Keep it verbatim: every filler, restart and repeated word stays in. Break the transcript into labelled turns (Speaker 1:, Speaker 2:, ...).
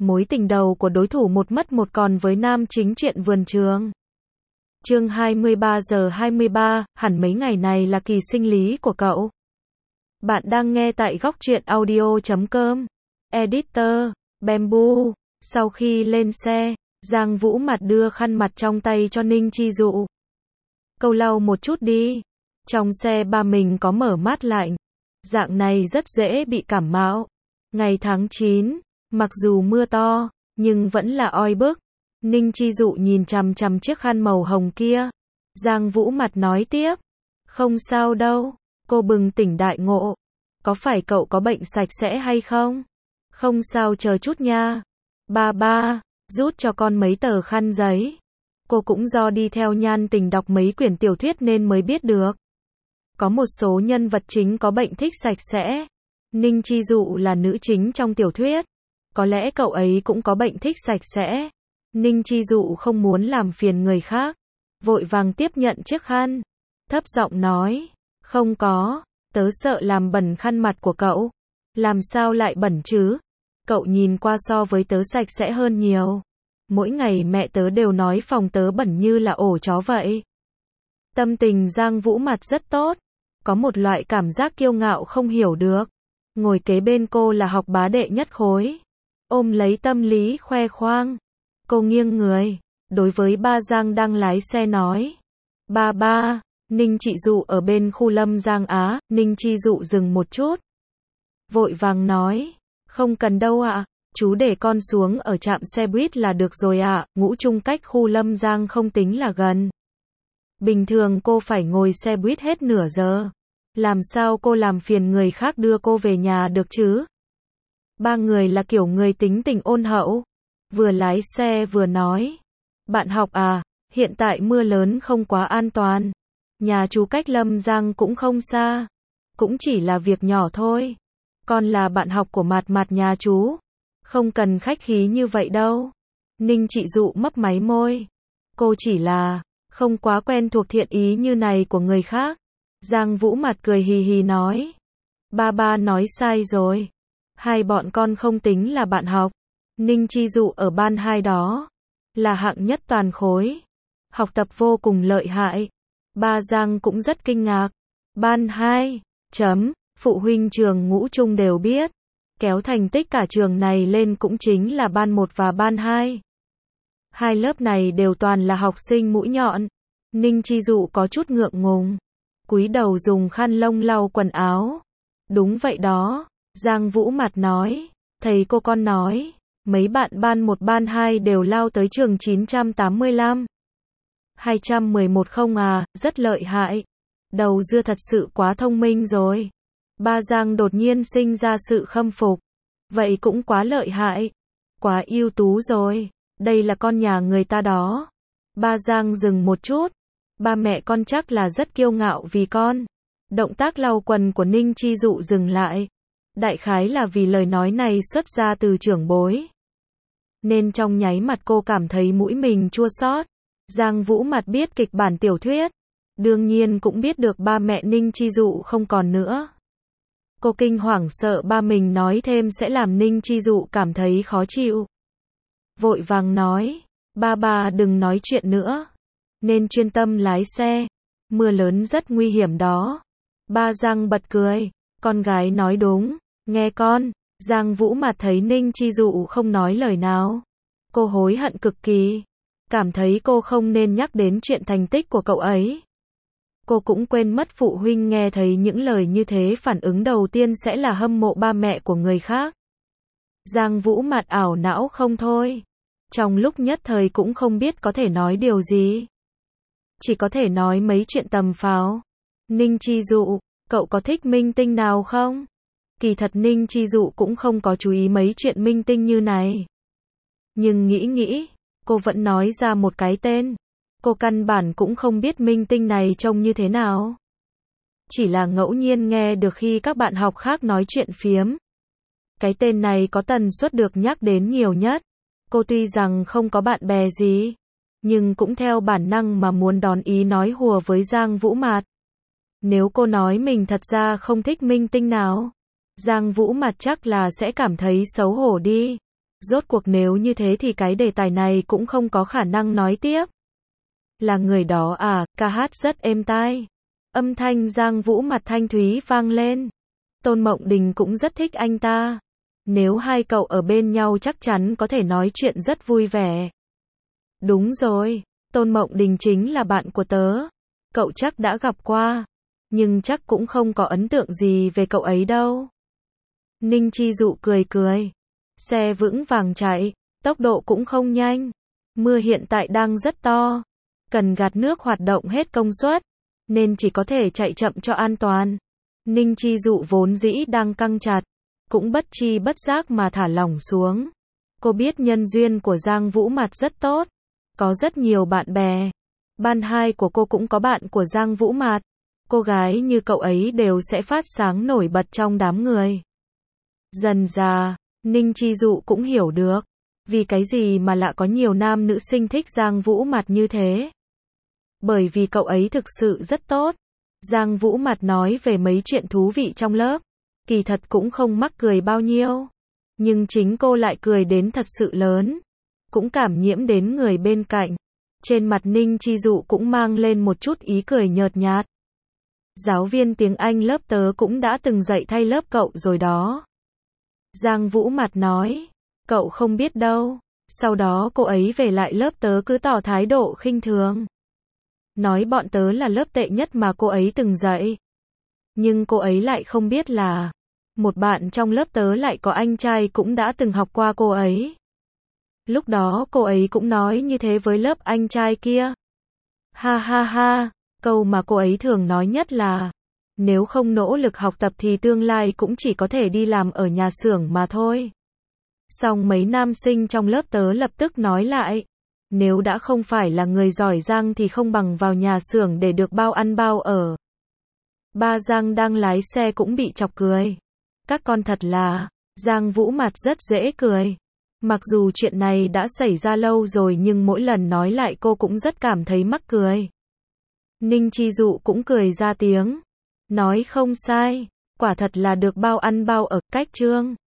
Speaker 1: Mối tình đầu của đối thủ một mất một còn với nam chính truyện Vườn Trường. Chương hai mươi ba giờ hai mươi ba, hẳn mấy ngày này là kỳ sinh lý của cậu. Bạn đang nghe tại góc truyện audio chấm com. Editor, Bamboo. Sau khi lên xe, Giang Vũ Mặt đưa khăn mặt trong tay cho Ninh Chi Dụ. Cậu lau một chút đi. Trong xe ba mình có mở mát lạnh. Dạng này rất dễ bị cảm mạo. Ngày tháng chín, mặc dù mưa to, nhưng vẫn là oi bức. Ninh Chi Dụ nhìn chằm chằm chiếc khăn màu hồng kia. Giang Vũ Mặt nói tiếp. Không sao đâu. Cô bừng tỉnh đại ngộ. Có phải cậu có bệnh sạch sẽ hay không? Không sao, chờ chút nha. Ba ba, rút cho con mấy tờ khăn giấy. Cô cũng do đi theo Nhan Tình đọc mấy quyển tiểu thuyết nên mới biết được. Có một số nhân vật chính có bệnh thích sạch sẽ. Ninh Chi Dụ là nữ chính trong tiểu thuyết. Có lẽ cậu ấy cũng có bệnh thích sạch sẽ. Ninh Chi Dụ không muốn làm phiền người khác. Vội vàng tiếp nhận chiếc khăn. Thấp giọng nói. Không có, tớ sợ làm bẩn khăn mặt của cậu. Làm sao lại bẩn chứ? Cậu nhìn qua so với tớ sạch sẽ hơn nhiều. Mỗi ngày mẹ tớ đều nói phòng tớ bẩn như là ổ chó vậy. Tâm tình Giang Vũ Mặt rất tốt. Có một loại cảm giác kiêu ngạo không hiểu được. Ngồi kế bên cô là học bá đệ nhất khối. Ôm lấy tâm lý khoe khoang. Cô nghiêng người. Đối với ba Giang đang lái xe nói. Ba ba, Ninh Chị Dụ ở bên khu Lâm Giang Á. Ninh Chi Dụ dừng một chút. Vội vàng nói. Không cần đâu ạ. Chú để con xuống ở trạm xe buýt là được rồi ạ. Ngũ Trung cách khu Lâm Giang không tính là gần. Bình thường cô phải ngồi xe buýt hết nửa giờ. Làm sao cô làm phiền người khác đưa cô về nhà được chứ? Ba người là kiểu người tính tình ôn hậu. Vừa lái xe vừa nói. Bạn học à, hiện tại mưa lớn không quá an toàn. Nhà chú cách Lâm Giang cũng không xa. Cũng chỉ là việc nhỏ thôi. Con là bạn học của Mạt Mạt nhà chú. Không cần khách khí như vậy đâu. Ninh Chị Dụ mấp máy môi. Cô chỉ là không quá quen thuộc thiện ý như này của người khác. Giang Vũ Mặt cười hì hì nói. Ba ba nói sai rồi. Hai bọn con không tính là bạn học. Ninh Chi Dụ ở ban hai đó. Là hạng nhất toàn khối. Học tập vô cùng lợi hại. Ba Giang cũng rất kinh ngạc. Ban hai, chấm, phụ huynh trường Ngũ Trung đều biết. Kéo thành tích cả trường này lên cũng chính là ban một và ban hai. Hai lớp này đều toàn là học sinh mũi nhọn. Ninh Chi Dụ có chút ngượng ngùng. Cúi đầu dùng khăn lông lau quần áo. Đúng vậy đó. Giang Vũ Mặt nói. Thầy cô con nói. Mấy bạn ban một ban hai đều lao tới trường chín trăm tám mươi lăm. hai trăm mười một không à, rất lợi hại. Đầu dưa thật sự quá thông minh rồi. Ba Giang đột nhiên sinh ra sự khâm phục. Vậy cũng quá lợi hại. Quá ưu tú rồi. Đây là con nhà người ta đó. Ba Giang dừng một chút. Ba mẹ con chắc là rất kiêu ngạo vì con. Động tác lau quần của Ninh Chi Dụ dừng lại. Đại khái là vì lời nói này xuất ra từ trưởng bối. Nên trong nháy mặt cô cảm thấy mũi mình chua xót. Giang Vũ Mặt biết kịch bản tiểu thuyết. Đương nhiên cũng biết được ba mẹ Ninh Chi Dụ không còn nữa. Cô kinh hoàng sợ ba mình nói thêm sẽ làm Ninh Chi Dụ cảm thấy khó chịu. Vội vàng nói. Ba ba đừng nói chuyện nữa. Nên chuyên tâm lái xe. Mưa lớn rất nguy hiểm đó. Ba Giang bật cười. Con gái nói đúng. Nghe con. Giang Vũ Mặt thấy Ninh Chi Dụ không nói lời nào. Cô hối hận cực kỳ. Cảm thấy cô không nên nhắc đến chuyện thành tích của cậu ấy. Cô cũng quên mất phụ huynh nghe thấy những lời như thế phản ứng đầu tiên sẽ là hâm mộ ba mẹ của người khác. Giang Vũ Mặt ảo não không thôi. Trong lúc nhất thời cũng không biết có thể nói điều gì. Chỉ có thể nói mấy chuyện tầm phào. Ninh Chi Dụ, cậu có thích minh tinh nào không? Kỳ thật Ninh Chi Dụ cũng không có chú ý mấy chuyện minh tinh như này. Nhưng nghĩ nghĩ, cô vẫn nói ra một cái tên. Cô căn bản cũng không biết minh tinh này trông như thế nào. Chỉ là ngẫu nhiên nghe được khi các bạn học khác nói chuyện phiếm. Cái tên này có tần suất được nhắc đến nhiều nhất. Cô tuy rằng không có bạn bè gì, nhưng cũng theo bản năng mà muốn đón ý nói hùa với Giang Vũ Mặt. Nếu cô nói mình thật ra không thích minh tinh nào, Giang Vũ Mặt chắc là sẽ cảm thấy xấu hổ đi. Rốt cuộc nếu như thế thì cái đề tài này cũng không có khả năng nói tiếp. Là người đó à, ca hát rất êm tai. Âm thanh Giang Vũ mặt thanh thúy vang lên. Tôn Mộng Đình cũng rất thích anh ta. Nếu hai cậu ở bên nhau chắc chắn có thể nói chuyện rất vui vẻ. Đúng rồi, Tôn Mộng Đình chính là bạn của tớ. Cậu chắc đã gặp qua. Nhưng chắc cũng không có ấn tượng gì về cậu ấy đâu. Ninh Chi Dụ cười cười. Xe vững vàng chạy, tốc độ cũng không nhanh. Mưa hiện tại đang rất to. Cần gạt nước hoạt động hết công suất. Nên chỉ có thể chạy chậm cho an toàn. Ninh Chi Dụ vốn dĩ đang căng chặt. Cũng bất chi bất giác mà thả lỏng xuống. Cô biết nhân duyên của Giang Vũ Mạt rất tốt. Có rất nhiều bạn bè. Ban hai của cô cũng có bạn của Giang Vũ Mạt. Cô gái như cậu ấy đều sẽ phát sáng nổi bật trong đám người. Dần dà, Ninh Chi Dụ cũng hiểu được. Vì cái gì mà lạ có nhiều nam nữ sinh thích Giang Vũ Mạt như thế. Bởi vì cậu ấy thực sự rất tốt. Giang Vũ Mạt nói về mấy chuyện thú vị trong lớp. Kỳ thật cũng không mắc cười bao nhiêu. Nhưng chính cô lại cười đến thật sự lớn. Cũng cảm nhiễm đến người bên cạnh. Trên mặt Ninh Chi Dụ cũng mang lên một chút ý cười nhợt nhạt. Giáo viên tiếng Anh lớp tớ cũng đã từng dạy thay lớp cậu rồi đó. Giang Vũ Mạt nói. Cậu không biết đâu. Sau đó cô ấy về lại lớp tớ cứ tỏ thái độ khinh thường. Nói bọn tớ là lớp tệ nhất mà cô ấy từng dạy. Nhưng cô ấy lại không biết là một bạn trong lớp tớ lại có anh trai cũng đã từng học qua cô ấy. Lúc đó cô ấy cũng nói như thế với lớp anh trai kia. Ha ha ha, câu mà cô ấy thường nói nhất là nếu không nỗ lực học tập thì tương lai cũng chỉ có thể đi làm ở nhà xưởng mà thôi. Xong mấy nam sinh trong lớp tớ lập tức nói lại. Nếu đã không phải là người giỏi giang thì không bằng vào nhà xưởng để được bao ăn bao ở. Ba Giang đang lái xe cũng bị chọc cười. Các con thật là, Giang Vũ Mạt rất dễ cười. Mặc dù chuyện này đã xảy ra lâu rồi nhưng mỗi lần nói lại cô cũng rất cảm thấy mắc cười. Ninh Chi Dụ cũng cười ra tiếng. Nói không sai, quả thật là được bao ăn bao ở, cách trương.